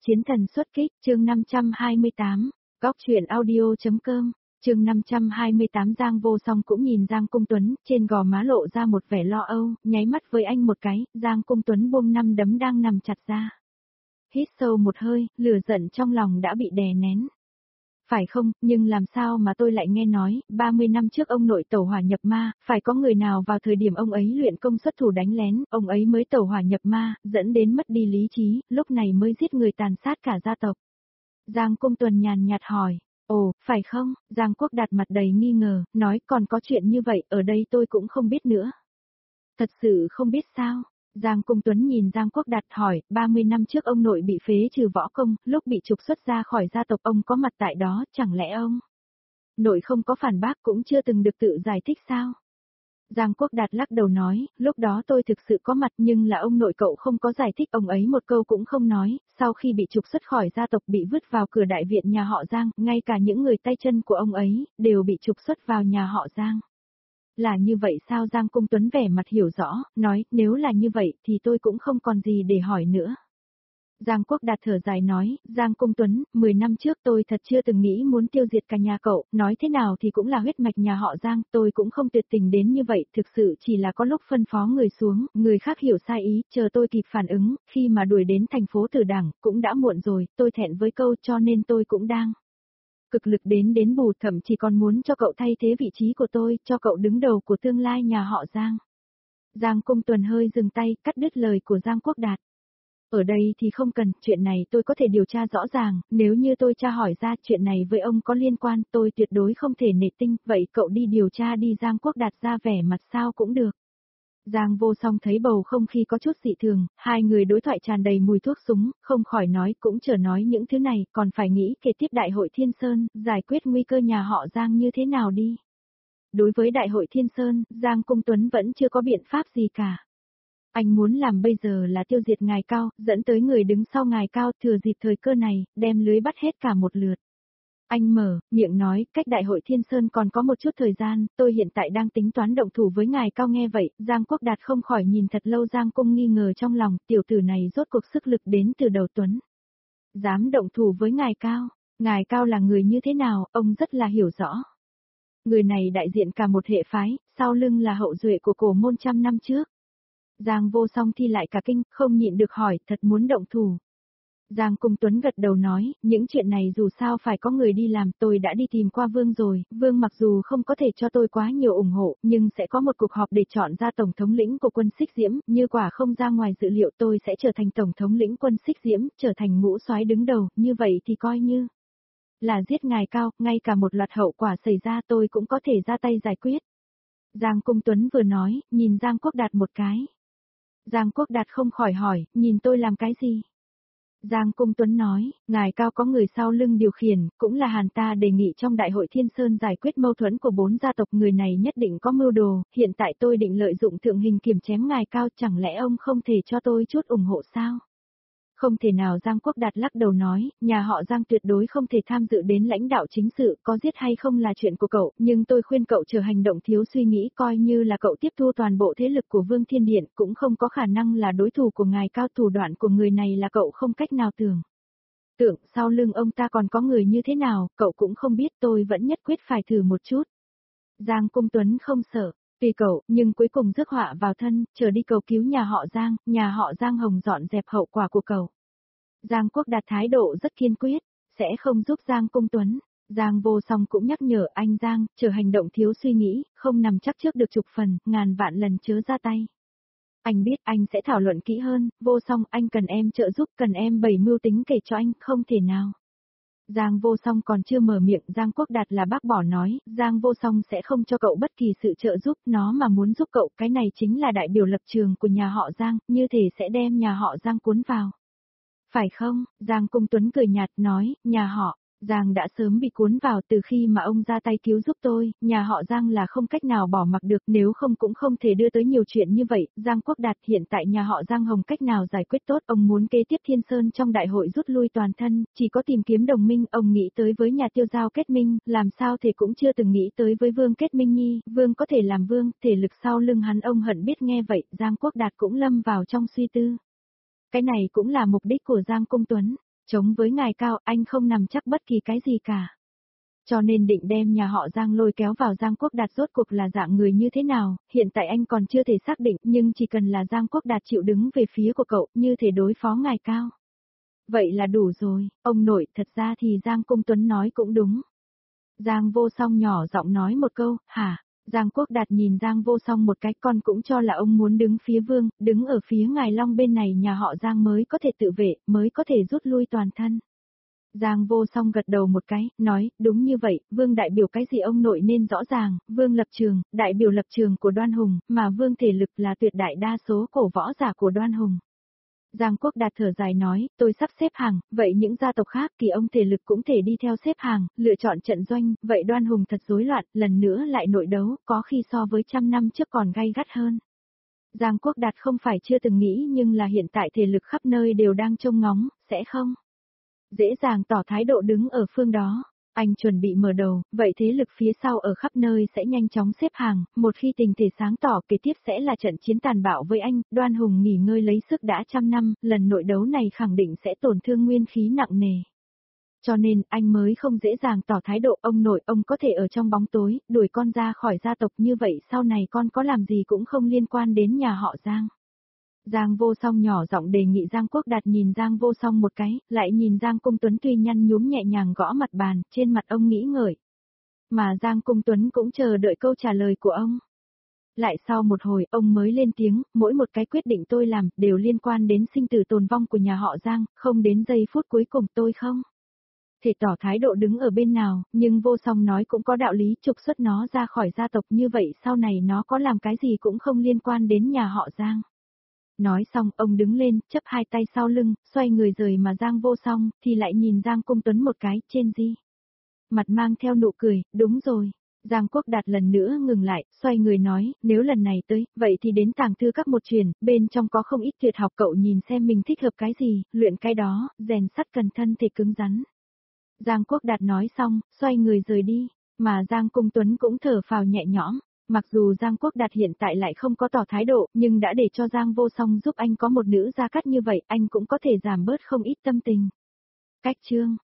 Chiến thần xuất kích, chương 528, góc truyện audio.com, chương 528 Giang Vô Song cũng nhìn Giang Cung Tuấn, trên gò má lộ ra một vẻ lo âu, nháy mắt với anh một cái, Giang Cung Tuấn buông 5 đấm đang nằm chặt ra. Hít sâu một hơi, lửa giận trong lòng đã bị đè nén. Phải không, nhưng làm sao mà tôi lại nghe nói, 30 năm trước ông nội tẩu hỏa nhập ma, phải có người nào vào thời điểm ông ấy luyện công xuất thủ đánh lén, ông ấy mới tẩu hỏa nhập ma, dẫn đến mất đi lý trí, lúc này mới giết người tàn sát cả gia tộc. Giang Cung Tuấn nhàn nhạt hỏi, ồ, phải không, Giang Quốc Đạt mặt đầy nghi ngờ, nói còn có chuyện như vậy, ở đây tôi cũng không biết nữa. Thật sự không biết sao? Giang Cung Tuấn nhìn Giang Quốc Đạt hỏi, 30 năm trước ông nội bị phế trừ võ công, lúc bị trục xuất ra khỏi gia tộc ông có mặt tại đó, chẳng lẽ ông nội không có phản bác cũng chưa từng được tự giải thích sao? Giang Quốc Đạt lắc đầu nói, lúc đó tôi thực sự có mặt nhưng là ông nội cậu không có giải thích, ông ấy một câu cũng không nói, sau khi bị trục xuất khỏi gia tộc bị vứt vào cửa đại viện nhà họ Giang, ngay cả những người tay chân của ông ấy, đều bị trục xuất vào nhà họ Giang. Là như vậy sao? Giang Cung Tuấn vẻ mặt hiểu rõ, nói, nếu là như vậy thì tôi cũng không còn gì để hỏi nữa. Giang Quốc Đạt thở dài nói, Giang Cung Tuấn, 10 năm trước tôi thật chưa từng nghĩ muốn tiêu diệt cả nhà cậu, nói thế nào thì cũng là huyết mạch nhà họ Giang, tôi cũng không tuyệt tình đến như vậy, thực sự chỉ là có lúc phân phó người xuống, người khác hiểu sai ý, chờ tôi kịp phản ứng, khi mà đuổi đến thành phố Tử Đảng, cũng đã muộn rồi, tôi thẹn với câu cho nên tôi cũng đang cực lực đến bù, thậm chí còn muốn cho cậu thay thế vị trí của tôi, cho cậu đứng đầu của tương lai nhà họ Giang. Giang Cung Tuấn hơi dừng tay, cắt đứt lời của Giang Quốc Đạt. Ở đây thì không cần, chuyện này tôi có thể điều tra rõ ràng, nếu như tôi tra hỏi ra chuyện này với ông có liên quan, tôi tuyệt đối không thể nể tinh, vậy cậu đi điều tra đi. Giang Quốc Đạt ra vẻ mặt sao cũng được. Giang Vô Song thấy bầu không khí có chút dị thường, hai người đối thoại tràn đầy mùi thuốc súng, không khỏi nói cũng chờ nói những thứ này, còn phải nghĩ kế tiếp Đại hội Thiên Sơn, giải quyết nguy cơ nhà họ Giang như thế nào đi. Đối với Đại hội Thiên Sơn, Giang Cung Tuấn vẫn chưa có biện pháp gì cả. Anh muốn làm bây giờ là tiêu diệt ngài Cao, dẫn tới người đứng sau ngài Cao, thừa dịp thời cơ này, đem lưới bắt hết cả một lượt. Anh mở miệng nói, cách Đại hội Thiên Sơn còn có một chút thời gian, tôi hiện tại đang tính toán động thủ với ngài Cao. Nghe vậy, Giang Quốc Đạt không khỏi nhìn thật lâu. Giang Cung nghi ngờ trong lòng, tiểu tử này rốt cuộc sức lực đến từ đầu Tuấn. Dám động thủ với ngài Cao là người như thế nào, ông rất là hiểu rõ. Người này đại diện cả một hệ phái, sau lưng là hậu duệ của cổ môn trăm năm trước. Giang Vô Song thi lại cả kinh, không nhịn được hỏi, thật muốn động thủ. Giang Cung Tuấn gật đầu nói, những chuyện này dù sao phải có người đi làm, tôi đã đi tìm qua Vương rồi, Vương mặc dù không có thể cho tôi quá nhiều ủng hộ, nhưng sẽ có một cuộc họp để chọn ra tổng thống lĩnh của quân Xích Diễm, như quả không ra ngoài dự liệu tôi sẽ trở thành tổng thống lĩnh quân Xích Diễm, trở thành ngũ soái đứng đầu, như vậy thì coi như là giết ngài Cao, ngay cả một loạt hậu quả xảy ra tôi cũng có thể ra tay giải quyết. Giang Cung Tuấn vừa nói, nhìn Giang Quốc Đạt một cái. Giang Quốc Đạt không khỏi hỏi, nhìn tôi làm cái gì? Giang Cung Tuấn nói, ngài Cao có người sau lưng điều khiển, cũng là Hàn ta đề nghị trong Đại hội Thiên Sơn giải quyết mâu thuẫn của 4 gia tộc, người này nhất định có mưu đồ, hiện tại tôi định lợi dụng thượng hình kiểm chém ngài Cao, chẳng lẽ ông không thể cho tôi chút ủng hộ sao? Không thể nào. Giang Quốc Đạt lắc đầu nói, nhà họ Giang tuyệt đối không thể tham dự đến lãnh đạo chính sự, có giết hay không là chuyện của cậu, nhưng tôi khuyên cậu chờ hành động thiếu suy nghĩ, coi như là cậu tiếp thu toàn bộ thế lực của Vương Thiên Điện, cũng không có khả năng là đối thủ của ngài Cao, thủ đoạn của người này là cậu không cách nào tưởng tượng, sau lưng ông ta còn có người như thế nào, cậu cũng không biết, tôi vẫn nhất quyết phải thử một chút. Giang Cung Tuấn không sợ. Tùy cậu, nhưng cuối cùng rước họa vào thân, trở đi cầu cứu nhà họ Giang hồng dọn dẹp hậu quả của cậu. Giang Quốc Đạt thái độ rất kiên quyết, sẽ không giúp Giang Cung Tuấn. Giang Vô Song cũng nhắc nhở anh Giang, chờ hành động thiếu suy nghĩ, không nằm chắc trước được chục phần, ngàn vạn lần chớ ra tay. Anh biết anh sẽ thảo luận kỹ hơn, Vô Song anh cần em trợ giúp, cần em bày mưu tính kể cho anh, không thể nào. Giang Vô Song còn chưa mở miệng, Giang Quốc Đạt là bác bỏ nói, Giang Vô Song sẽ không cho cậu bất kỳ sự trợ giúp, nó mà muốn giúp cậu, cái này chính là đại biểu lập trường của nhà họ Giang, như thể sẽ đem nhà họ Giang cuốn vào. Phải không? Giang Cung Tuấn cười nhạt nói, nhà họ Giang đã sớm bị cuốn vào từ khi mà ông ra tay cứu giúp tôi, nhà họ Giang là không cách nào bỏ mặc được, nếu không cũng không thể đưa tới nhiều chuyện như vậy. Giang Quốc Đạt, hiện tại nhà họ Giang hồng cách nào giải quyết tốt, ông muốn kế tiếp Thiên Sơn trong đại hội rút lui toàn thân, chỉ có tìm kiếm đồng minh, ông nghĩ tới với nhà Tiêu Giao kết minh, làm sao thì cũng chưa từng nghĩ tới với Vương kết minh nhi, Vương có thể làm Vương, thể lực sau lưng hắn ông hận biết. Nghe vậy, Giang Quốc Đạt cũng lâm vào trong suy tư. Cái này cũng là mục đích của Giang Cung Tuấn. Chống với ngài cao, anh không nằm chắc bất kỳ cái gì cả. Cho nên định đem nhà họ Giang lôi kéo vào Giang Quốc Đạt rốt cuộc là dạng người như thế nào, hiện tại anh còn chưa thể xác định, nhưng chỉ cần là Giang Quốc Đạt chịu đứng về phía của cậu, như thể đối phó ngài cao. Vậy là đủ rồi, ông nội, thật ra thì Giang Cung Tuấn nói cũng đúng. Giang Vô Song nhỏ giọng nói một câu, hả? Giang Quốc Đạt nhìn Giang Vô Song một cái, con cũng cho là ông muốn đứng phía Vương, đứng ở phía ngài Long bên này nhà họ Giang mới có thể tự vệ, mới có thể rút lui toàn thân. Giang Vô Song gật đầu một cái, nói, đúng như vậy, Vương đại biểu cái gì ông nội nên rõ ràng, Vương lập trường, đại biểu lập trường của Đoan Hùng, mà Vương thể lực là tuyệt đại đa số cổ võ giả của Đoan Hùng. Giang Quốc Đạt thở dài nói, tôi sắp xếp hàng, vậy những gia tộc khác thì ông thể lực cũng thể đi theo xếp hàng, lựa chọn trận doanh, vậy Đoan Hùng thật rối loạn, lần nữa lại nội đấu, có khi so với 100 năm trước còn gay gắt hơn. Giang Quốc Đạt không phải chưa từng nghĩ nhưng là hiện tại thể lực khắp nơi đều đang trông ngóng, sẽ không dễ dàng tỏ thái độ đứng ở phương đó. Anh chuẩn bị mở đầu, vậy thế lực phía sau ở khắp nơi sẽ nhanh chóng xếp hàng, một khi tình thể sáng tỏ kế tiếp sẽ là trận chiến tàn bạo với anh, Đoan Hùng nghỉ ngơi lấy sức đã 100 năm, lần nội đấu này khẳng định sẽ tổn thương nguyên khí nặng nề. Cho nên, anh mới không dễ dàng tỏ thái độ ông nội, ông có thể ở trong bóng tối, đuổi con ra khỏi gia tộc như vậy sau này con có làm gì cũng không liên quan đến nhà họ Giang. Giang Vô Song nhỏ giọng đề nghị Giang Quốc Đạt nhìn Giang Vô Song một cái, lại nhìn Giang Cung Tuấn tuy nhăn nhúm nhẹ nhàng gõ mặt bàn, trên mặt ông nghĩ ngợi. Mà Giang Cung Tuấn cũng chờ đợi câu trả lời của ông. Lại sau một hồi, ông mới lên tiếng, mỗi một cái quyết định tôi làm, đều liên quan đến sinh tử tồn vong của nhà họ Giang, không đến giây phút cuối cùng tôi không thể tỏ thái độ đứng ở bên nào, nhưng Vô Song nói cũng có đạo lý, trục xuất nó ra khỏi gia tộc như vậy sau này nó có làm cái gì cũng không liên quan đến nhà họ Giang. Nói xong, ông đứng lên, chấp hai tay sau lưng, xoay người rời mà Giang Vô Song, thì lại nhìn Giang Cung Tuấn một cái, trên di. Mặt mang theo nụ cười, đúng rồi. Giang Quốc Đạt lần nữa ngừng lại, xoay người nói, nếu lần này tới, vậy thì đến tàng thư các một truyền, bên trong có không ít tuyệt học cậu nhìn xem mình thích hợp cái gì, luyện cái đó, rèn sắt cần thân thể cứng rắn. Giang Quốc Đạt nói xong, xoay người rời đi, mà Giang Cung Tuấn cũng thở phào nhẹ nhõm. Mặc dù Giang Quốc Đạt hiện tại lại không có tỏ thái độ, nhưng đã để cho Giang Vô Song giúp anh có một nữ gia cát như vậy, anh cũng có thể giảm bớt không ít tâm tình. Cách chương